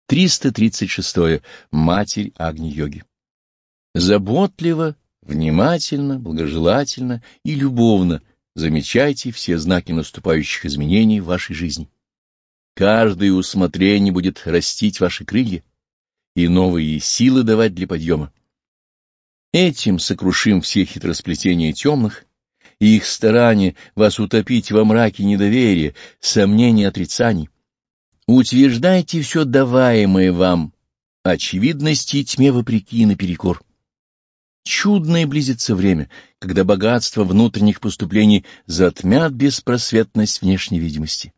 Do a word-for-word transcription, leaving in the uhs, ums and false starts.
триста тридцать шесть. Матерь Агни-йоги. Заботливо, внимательно, благожелательно и любовно замечайте все знаки наступающих изменений в вашей жизни. Каждое усмотрение будет растить ваши крылья и новые силы давать для подъема. Этим сокрушим все хитросплетения темных и их старания вас утопить во мраке недоверия, сомнений, отрицаний. Утверждайте все даваемое вам, очевидности и тьме вопреки и наперекор. Чудное близится время, когда богатство внутренних поступлений затмят беспросветность внешней видимости.